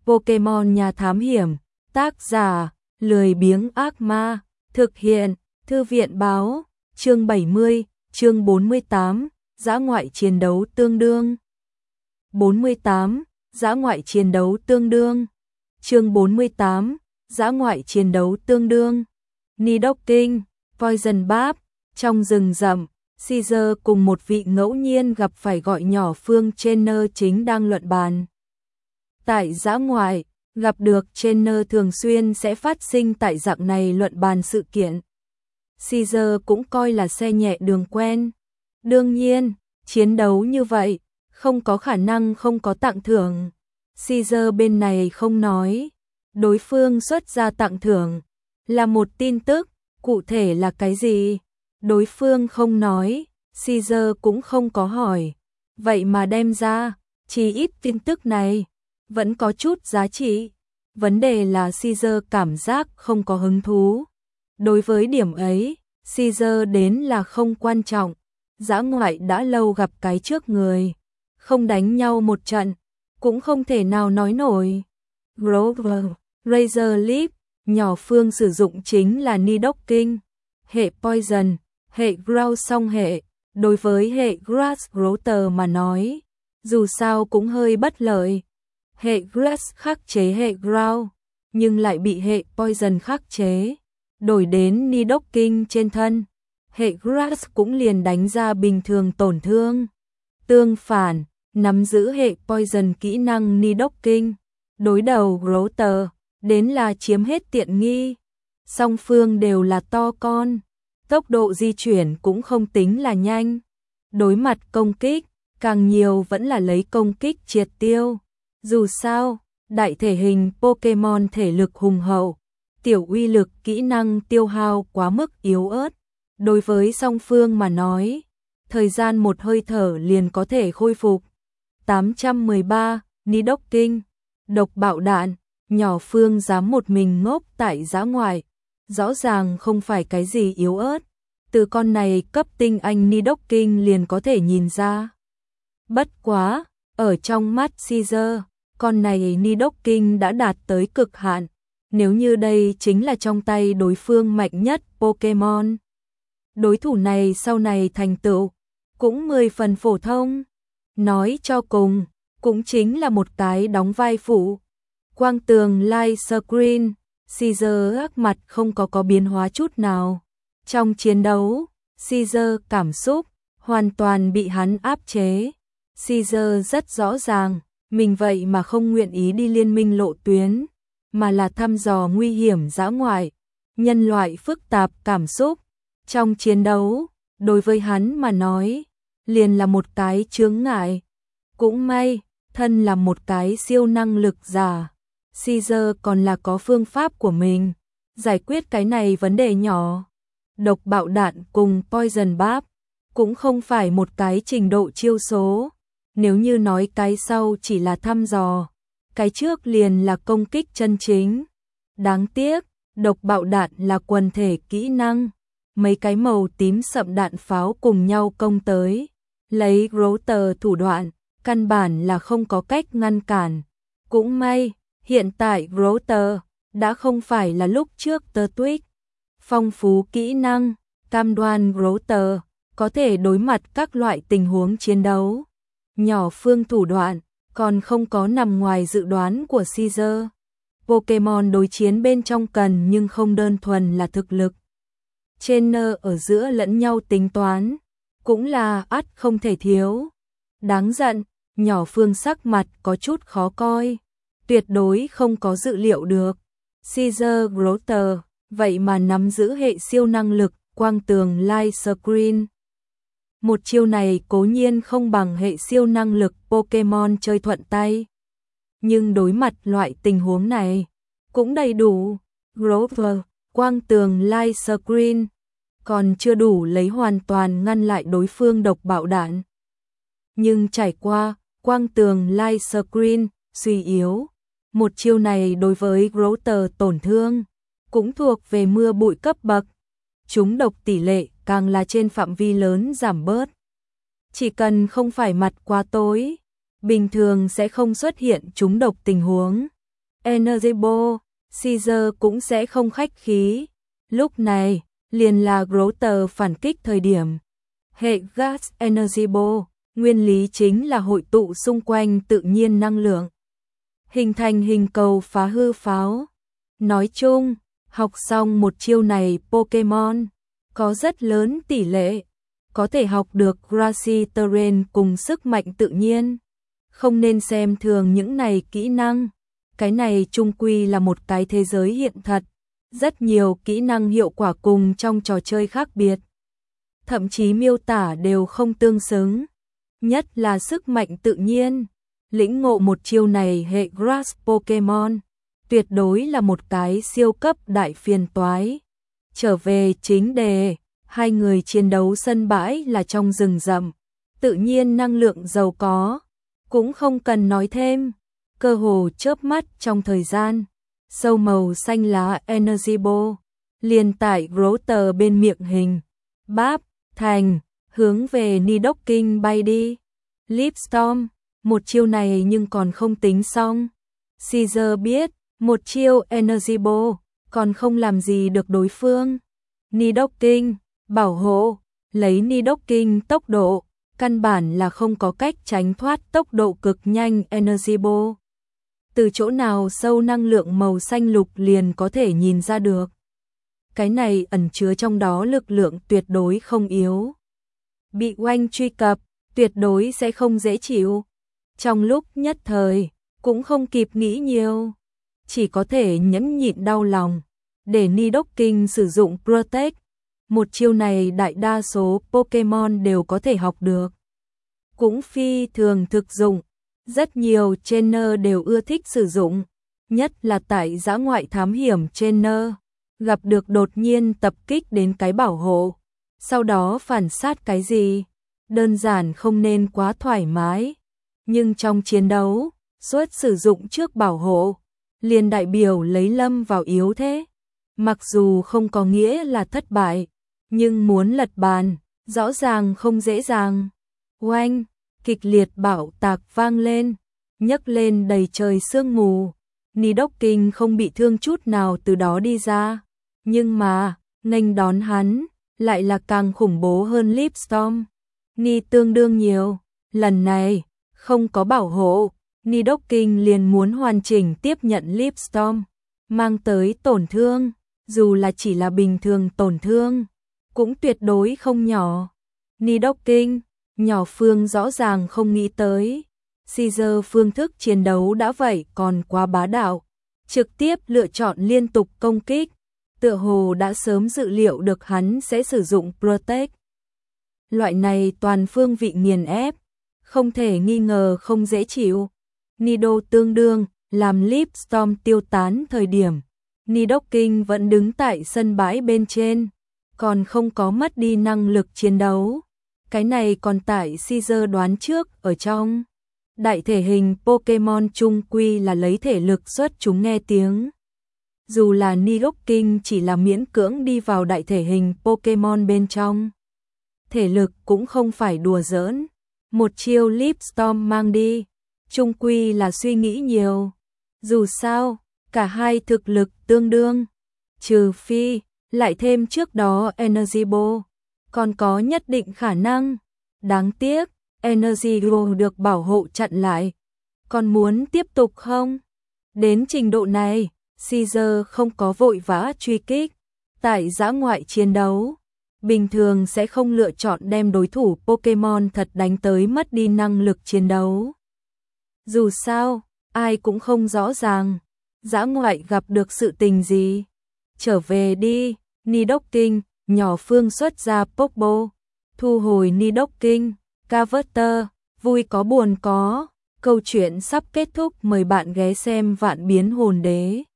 Pokemon nhà thám hiểm, tác giả, lười biếng ác ma, thực hiện, thư viện báo, chương 70, chương 48, dã ngoại chiến đấu tương đương. 48, dã ngoại chiến đấu tương đương. Chương 48, dã ngoại chiến đấu tương đương. Nidoking, Poison Barb, trong rừng rậm, Caesar cùng một vị ngẫu nhiên gặp phải gọi nhỏ Phương Trainer chính đang luận bàn. Tại dã ngoại, gặp được trainer thường xuyên sẽ phát sinh tại dạng này luận bàn sự kiện. Caesar cũng coi là xe nhẹ đường quen. Đương nhiên, chiến đấu như vậy, không có khả năng không có tặng thưởng. Caesar bên này không nói, đối phương xuất ra tặng thưởng, là một tin tức, cụ thể là cái gì? Đối phương không nói, Caesar cũng không có hỏi. Vậy mà đem ra, chỉ ít tin tức này, vẫn có chút giá trị. Vấn đề là Caesar cảm giác không có hứng thú. Đối với điểm ấy, Caesar đến là không quan trọng. Dã ngoại đã lâu gặp cái trước người, không đánh nhau một trận, cũng không thể nào nói nổi. Grover, Razor Leaf, nhỏ Phương sử dụng chính là Nidoking, hệ Poison, hệ Ground song hệ. Đối với hệ Grass Router mà nói, dù sao cũng hơi bất lợi. Hệ Grass khắc chế hệ Ground, nhưng lại bị hệ Poison khắc chế. Đổi đến Nidoking trên thân, hệ Grass cũng liền đánh ra bình thường tổn thương. Tương phản, nắm giữ hệ Poison kỹ năng Nidoking, đối đầu Router, đến là chiếm hết tiện nghi. Song phương đều là to con, tốc độ di chuyển cũng không tính là nhanh. Đối mặt công kích, càng nhiều vẫn là lấy công kích triệt tiêu. Dù sao, đại thể hình Pokemon thể lực hùng hậu, tiểu uy lực kỹ năng tiêu hao quá mức yếu ớt. Đối với song phương mà nói, thời gian một hơi thở liền có thể khôi phục. 813, Nidoking, độc bạo đạn, nhỏ Phương dám một mình ngốc tại dã ngoại, rõ ràng không phải cái gì yếu ớt. Từ con này cấp tinh anh Nidoking liền có thể nhìn ra. Bất quá, ở trong mắt Caesar, con này Nidoking đã đạt tới cực hạn. Nếu như đây chính là trong tay đối phương mạnh nhất Pokemon, đối thủ này sau này thành tựu cũng 10 phần phổ thông. Nói cho cùng, cũng chính là một cái đóng vai phụ. Quang tường light screen, Caesar ác mặt không có biến hóa chút nào. Trong chiến đấu, Caesar cảm xúc hoàn toàn bị hắn áp chế. Caesar rất rõ ràng, mình vậy mà không nguyện ý đi liên minh lộ tuyến, mà là thăm dò nguy hiểm dã ngoại, nhân loại phức tạp cảm xúc. Trong chiến đấu, đối với hắn mà nói, liền là một cái chướng ngại. Cũng may, thân là một cái siêu năng lực giả, Caesar còn là có phương pháp của mình, giải quyết cái này vấn đề nhỏ. Độc bạo đạn cùng Poison Barb cũng không phải một cái trình độ chiêu số. Nếu như nói cái sau chỉ là thăm dò, cái trước liền là công kích chân chính. Đáng tiếc, độc bạo đạn là quần thể kỹ năng. Mấy cái màu tím sậm đạn pháo cùng nhau công tới, lấy Router thủ đoạn, căn bản là không có cách ngăn cản. Cũng may, hiện tại Router đã không phải là lúc trước Turtwig. Phong phú kỹ năng, cam đoan Router có thể đối mặt các loại tình huống chiến đấu. Nhỏ Phương thủ đoạn còn không có nằm ngoài dự đoán của Caesar. Pokemon đối chiến bên trong cần nhưng không đơn thuần là thực lực. Trainer ở giữa lẫn nhau tính toán, cũng là ắt không thể thiếu. Đáng giận, nhỏ Phương sắc mặt có chút khó coi, tuyệt đối không có dự liệu được. Caesar Router, vậy mà nắm giữ hệ siêu năng lực, quang tường light screen. Một chiêu này cố nhiên không bằng hệ siêu năng lực Pokemon chơi thuận tay. Nhưng đối mặt loại tình huống này, cũng đầy đủ. Grover, quang tường light screen, còn chưa đủ lấy hoàn toàn ngăn lại đối phương độc bạo đạn. Nhưng trải qua, quang tường light screen, suy yếu. Một chiêu này đối với Grover tổn thương, cũng thuộc về mưa bụi cấp bậc. Chúng độc tỷ lệ càng là trên phạm vi lớn giảm bớt. Chỉ cần không phải mặt quá tối, bình thường sẽ không xuất hiện chúng độc tình huống. Energy Ball, Caesar cũng sẽ không khách khí. Lúc này, liền là Grotter phản kích thời điểm. Hệ Gas Energy Ball, nguyên lý chính là hội tụ xung quanh tự nhiên năng lượng, hình thành hình cầu phá hư pháo. Nói chung, học xong một chiêu này Pokemon có rất lớn tỷ lệ có thể học được Grassy Terrain cùng sức mạnh tự nhiên. Không nên xem thường những này kỹ năng. Cái này chung quy là một cái thế giới hiện thật. Rất nhiều kỹ năng hiệu quả cùng trong trò chơi khác biệt. Thậm chí miêu tả đều không tương xứng. Nhất là sức mạnh tự nhiên. Lĩnh ngộ một chiêu này hệ Grass Pokemon tuyệt đối là một cái siêu cấp đại phiền toái. Trở về chính đề, hai người chiến đấu sân bãi là trong rừng rậm, tự nhiên năng lượng giàu có, cũng không cần nói thêm, cơ hồ chớp mắt trong thời gian, sâu màu xanh lá Energy Ball liền tại Grotter bên miệng hình báp thành, hướng về Nidoking bay đi. Leaf Storm, một chiêu này nhưng còn không tính xong. Caesar biết, một chiêu Energy Ball còn không làm gì được đối phương. Nidoking, bảo hộ, lấy Nidoking tốc độ, căn bản là không có cách tránh thoát tốc độ cực nhanh Energy Ball. Từ chỗ nào sâu năng lượng màu xanh lục liền có thể nhìn ra được. Cái này ẩn chứa trong đó lực lượng tuyệt đối không yếu. Bị oanh truy cập, tuyệt đối sẽ không dễ chịu. Trong lúc nhất thời, cũng không kịp nghĩ nhiều. Chỉ có thể nhẫn nhịn đau lòng, để Nidoking sử dụng Protect. Một chiêu này đại đa số Pokemon đều có thể học được. Cũng phi thường thực dụng, rất nhiều trainer đều ưa thích sử dụng, nhất là tại dã ngoại thám hiểm trainer, gặp được đột nhiên tập kích đến cái bảo hộ, sau đó phản sát cái gì, đơn giản không nên quá thoải mái. Nhưng trong chiến đấu, suốt sử dụng trước bảo hộ, liền đại biểu lấy lâm vào yếu thế. Mặc dù không có nghĩa là thất bại, nhưng muốn lật bàn, rõ ràng không dễ dàng. Oanh, kịch liệt bạo tạc vang lên, nhấc lên đầy trời sương mù. Nidoking không bị thương chút nào từ đó đi ra. Nhưng mà, nghênh đón hắn, lại là càng khủng bố hơn Leaf Storm. Ni tương đương nhiều, lần này, không có bảo hộ, Nidoking liền muốn hoàn chỉnh tiếp nhận Leaf Storm, mang tới tổn thương, dù là chỉ là bình thường tổn thương, cũng tuyệt đối không nhỏ. Nidoking, nhỏ Phương rõ ràng không nghĩ tới. Caesar phương thức chiến đấu đã vậy còn quá bá đạo, trực tiếp lựa chọn liên tục công kích, tựa hồ đã sớm dự liệu được hắn sẽ sử dụng Protect. Loại này toàn phương vị nghiền ép, không thể nghi ngờ không dễ chịu. Nido tương đương, làm Leaf Storm tiêu tán thời điểm. Nidoking vẫn đứng tại sân bãi bên trên, còn không có mất đi năng lực chiến đấu. Cái này còn tại Caesar đoán trước ở trong. Đại thể hình Pokemon chung quy là lấy thể lực xuất chúng nghe tiếng. Dù là Nidoking chỉ là miễn cưỡng đi vào đại thể hình Pokemon bên trong, thể lực cũng không phải đùa giỡn. Một chiêu Leaf Storm mang đi, chung quy là suy nghĩ nhiều. Dù sao, cả hai thực lực tương đương, trừ phi lại thêm trước đó Energy Ball, còn có nhất định khả năng. Đáng tiếc, Energy Ball được bảo hộ chặn lại. Còn muốn tiếp tục không? Đến trình độ này, Caesar không có vội vã truy kích. Tại dã ngoại chiến đấu, bình thường sẽ không lựa chọn đem đối thủ Pokemon thật đánh tới mất đi năng lực chiến đấu. Dù sao, ai cũng không rõ ràng, dã ngoại gặp được sự tình gì. Trở về đi, Nidoking, nhỏ Phương xuất ra Pokeball, thu hồi Nidoking, Carverter, vui có buồn có. Câu chuyện sắp kết thúc, mời bạn ghé xem Vạn Biến Hồn Đế.